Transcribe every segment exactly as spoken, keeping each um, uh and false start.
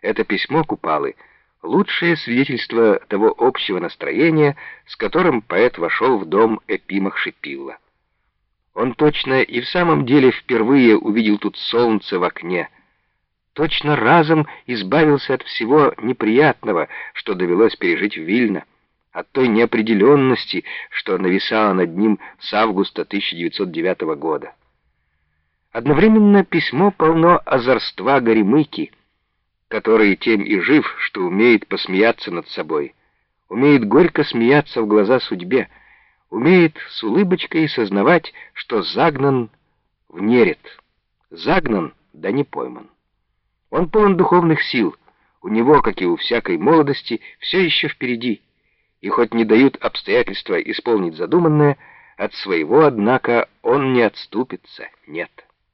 Это письмо Купалы — лучшее свидетельство того общего настроения, с которым поэт вошел в дом Эпима Хшипилла. Он точно и в самом деле впервые увидел тут солнце в окне, точно разом избавился от всего неприятного, что довелось пережить в Вильно, от той неопределенности, что нависала над ним с августа тысяча девятьсот девятого года. Одновременно письмо полно озорства Горемыки, который тем и жив, что умеет посмеяться над собой, умеет горько смеяться в глаза судьбе, умеет с улыбочкой сознавать, что загнан в неред, загнан, да не пойман. Он полон духовных сил, у него, как и у всякой молодости, все еще впереди, и хоть не дают обстоятельства исполнить задуманное, от своего, однако, он не отступится, нет.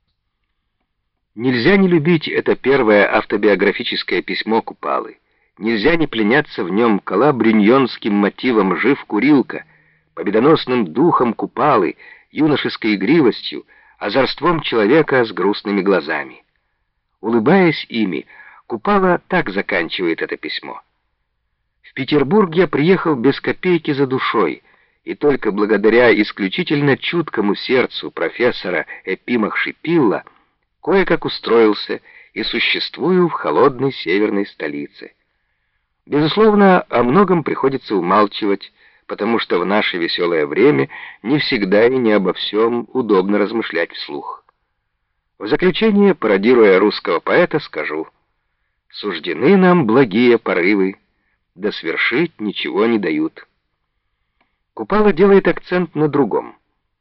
Нельзя не любить это первое автобиографическое письмо Купалы, нельзя не пленяться в нем калабриньонским мотивом «Жив курилка», победоносным духом Купалы, юношеской игривостью, озорством человека с грустными глазами. Улыбаясь ими, Купала так заканчивает это письмо. «В Петербург я приехал без копейки за душой, и только благодаря исключительно чуткому сердцу профессора Эпима Хшипилла кое-как устроился и существую в холодной северной столице. Безусловно, о многом приходится умалчивать, потому что в наше веселое время не всегда и не обо всем удобно размышлять вслух. В заключение, пародируя русского поэта, скажу: суждены нам благие порывы, да свершить ничего не дают. Купала делает акцент на другом.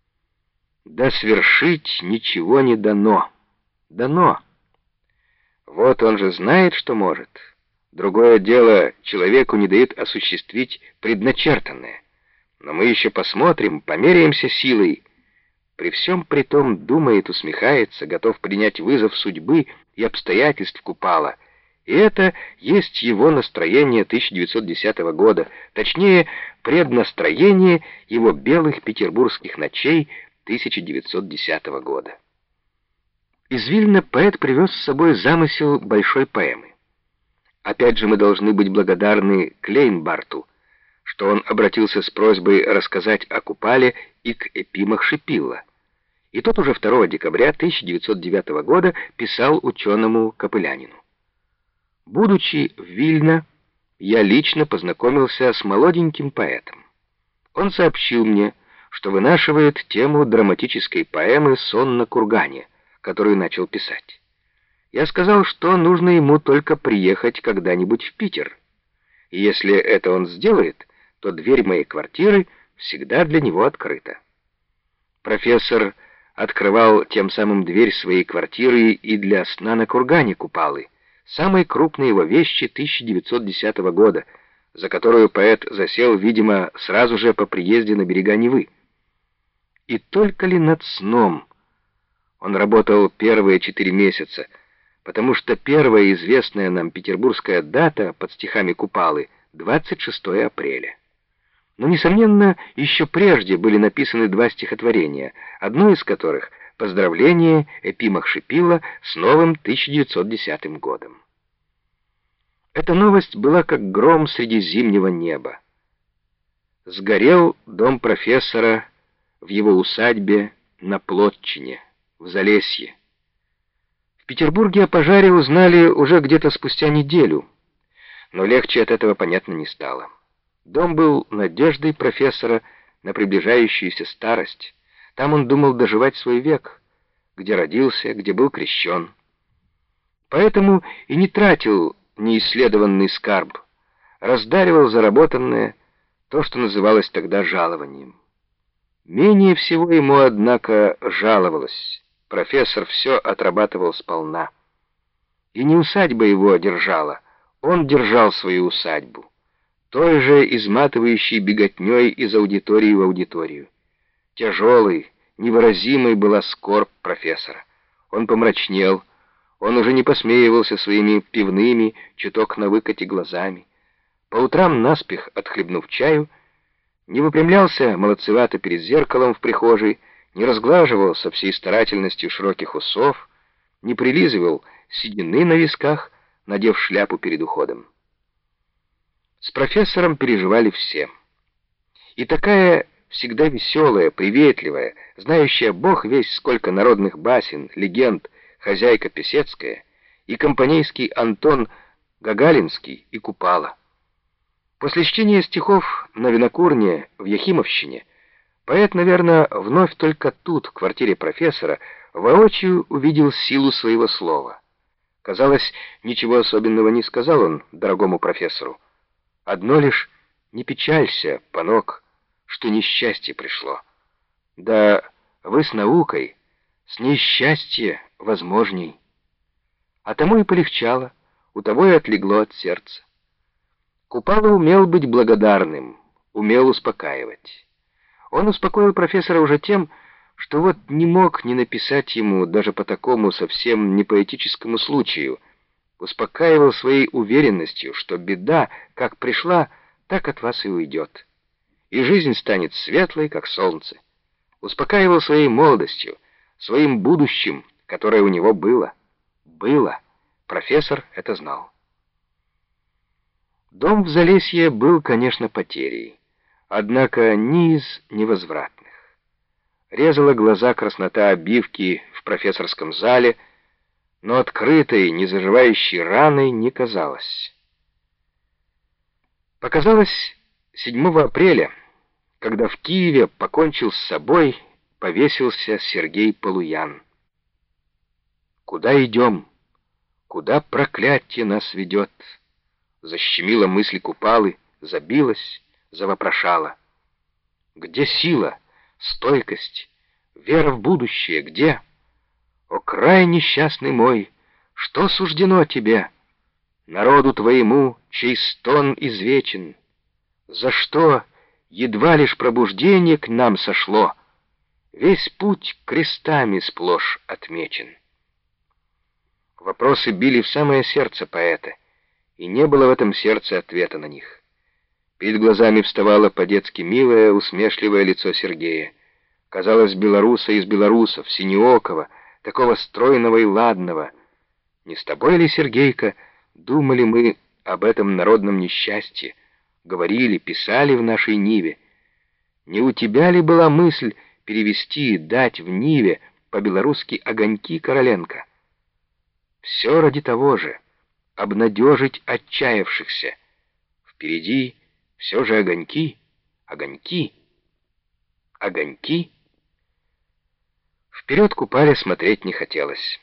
Да свершить ничего не дано. Дано. Вот он же знает, что может. Другое дело, человеку не дает осуществить предначертанное. Но мы еще посмотрим, померяемся силой. При всем при том думает, усмехается, готов принять вызов судьбы и обстоятельств Купала. И это есть его настроение тысяча девятьсот десятого года, точнее, преднастроение его белых петербургских ночей тысяча девятьсот десятого года. Из Вильна поэт привез с собой замысел большой поэмы. Опять же мы должны быть благодарны Клейнбарту, что он обратился с просьбой рассказать о Купале и к Эпима Хшипилла. И тот уже второго декабря тысяча девятьсот девятого года писал ученому Копылянину. Будучи в Вильно, я лично познакомился с молоденьким поэтом. Он сообщил мне, что вынашивает тему драматической поэмы «Сон на кургане», которую начал писать. Я сказал, что нужно ему только приехать когда-нибудь в Питер. И если это он сделает, то дверь моей квартиры всегда для него открыта. Профессор открывал тем самым дверь своей квартиры и для «Сна на кургане» Купалы, самой крупной его вещи тысяча девятьсот десятого года, за которую поэт засел, видимо, сразу же по приезде на берега Невы. И только ли над сном он работал первые четыре месяца, потому что первая известная нам петербургская дата под стихами Купалы — двадцать шестое апреля. Но, несомненно, еще прежде были написаны два стихотворения, одно из которых — поздравление Эпима Хшипилла с новым тысяча девятьсот десятым годом. Эта новость была как гром среди зимнего неба. Сгорел дом профессора в его усадьбе на Плотчине, в Залесье. В Петербурге о пожаре узнали уже где-то спустя неделю, но легче от этого, понятно, не стало. Дом был надеждой профессора на приближающуюся старость. Там он думал доживать свой век, где родился, где был крещен. Поэтому и не тратил неисследованный скарб, раздаривал заработанное, то, что называлось тогда жалованием. Менее всего ему, однако, жаловалось. Профессор все отрабатывал сполна. И не усадьба его держала, он держал свою усадьбу, той же изматывающей беготней из аудитории в аудиторию. Тяжелой, невыразимой была скорбь профессора. Он помрачнел, он уже не посмеивался своими пивными, чуток на выкате глазами. По утрам, наспех отхлебнув чаю, не выпрямлялся молодцевато перед зеркалом в прихожей, не разглаживал со всей старательностью широких усов, не прилизывал седины на висках, надев шляпу перед уходом. С профессором переживали все. И такая всегда веселая, приветливая, знающая бог весть сколько народных басен, легенд, хозяйка Песецкая, и компанейский Антон Гагалинский, и Купала. После чтения стихов на винокурне в Ехимовщине поэт, наверное, вновь только тут, в квартире профессора, воочию увидел силу своего слова. Казалось, ничего особенного не сказал он дорогому профессору. Одно лишь: не печалься, панок, что несчастье пришло. Да вы с наукой, с ней счастье возможней. А тому и полегчало, у того и отлегло от сердца. Купала умел быть благодарным, умел успокаивать. Он успокоил профессора уже тем, что вот не мог не написать ему даже по такому совсем не поэтическому случаю. Успокаивал своей уверенностью, что беда, как пришла, так от вас и уйдет. И жизнь станет светлой, как солнце. Успокаивал своей молодостью, своим будущим, которое у него было. Было. Профессор это знал. Дом в Залесье был, конечно, потерей, однако не из невозвратных. Резала глаза краснота обивки в профессорском зале, но открытой, незаживающей раной не казалось. Показалось седьмого апреля, когда в Киеве покончил с собой, повесился Сергей Полуян. «Куда идем? Куда проклятие нас ведет?» Защемила мысль Купалы, забилась, завопрошала. «Где сила, стойкость, вера в будущее, где? О, край несчастный мой, что суждено тебе? Народу твоему, чей стон извечен, за что едва лишь пробуждение к нам сошло, весь путь крестами сплошь отмечен». Вопросы били в самое сердце поэта, и не было в этом сердце ответа на них. Перед глазами вставало по-детски милое, усмешливое лицо Сергея. Казалось, белоруса из белорусов, синеокого, такого стройного и ладного. Не с тобой ли, Сергейка, думали мы об этом народном несчастье, говорили, писали в нашей Ниве? Не у тебя ли была мысль перевести, дать в Ниве по-белорусски огоньки Короленко? Все ради того же — обнадежить отчаявшихся. Впереди все же огоньки, огоньки, огоньки. Вперед Купале смотреть не хотелось.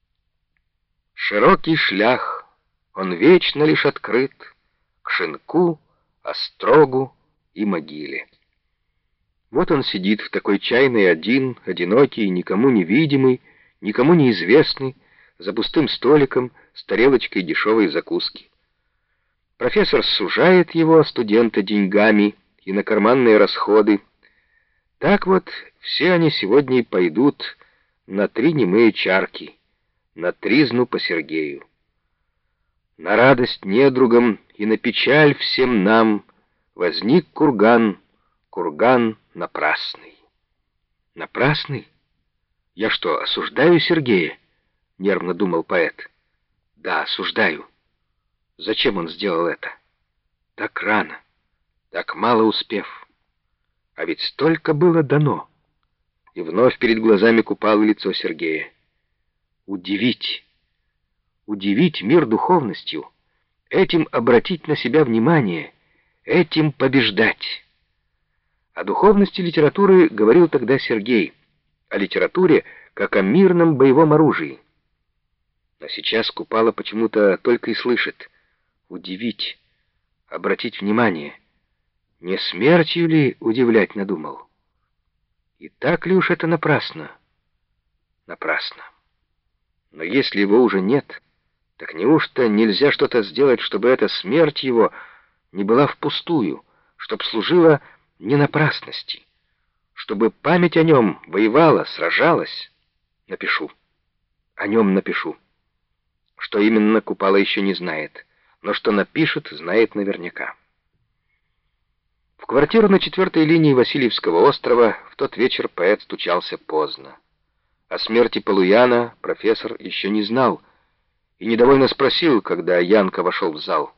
Широкий шлях, он вечно лишь открыт к Шинку, Острогу и могиле. Вот он сидит в такой чайной один, одинокий, никому не видимый, никому неизвестный, за пустым столиком с тарелочкой дешевой закуски. Профессор сужает его, студента, деньгами и на карманные расходы. Так вот, все они сегодня и пойдут на три немые чарки, на тризну по Сергею. На радость недругам и на печаль всем нам возник курган, курган напрасный. Напрасный? Я что, осуждаю Сергея? Нервно думал поэт. Да, осуждаю. Зачем он сделал это? Так рано, так мало успев. А ведь столько было дано. И вновь перед глазами Купало лицо Сергея. Удивить, удивить мир духовностью, этим обратить на себя внимание, этим побеждать. О духовности литературы говорил тогда Сергей, о литературе как о мирном боевом оружии. Но сейчас Купало почему-то только и слышит: удивить, обратить внимание. Не смертью ли удивлять надумал? И так ли уж это напрасно? Напрасно. Но если его уже нет, так неужто нельзя что-то сделать, чтобы эта смерть его не была впустую, чтоб служила не напрасности, чтобы память о нем воевала, сражалась? Напишу. О нем напишу. Что именно, Купало еще не знает, но что напишет, знает наверняка. В квартиру на четвертой линии Васильевского острова в тот вечер поэт стучался поздно. О смерти Полуяна профессор еще не знал, и недовольно спросил, когда Янка вошел в зал: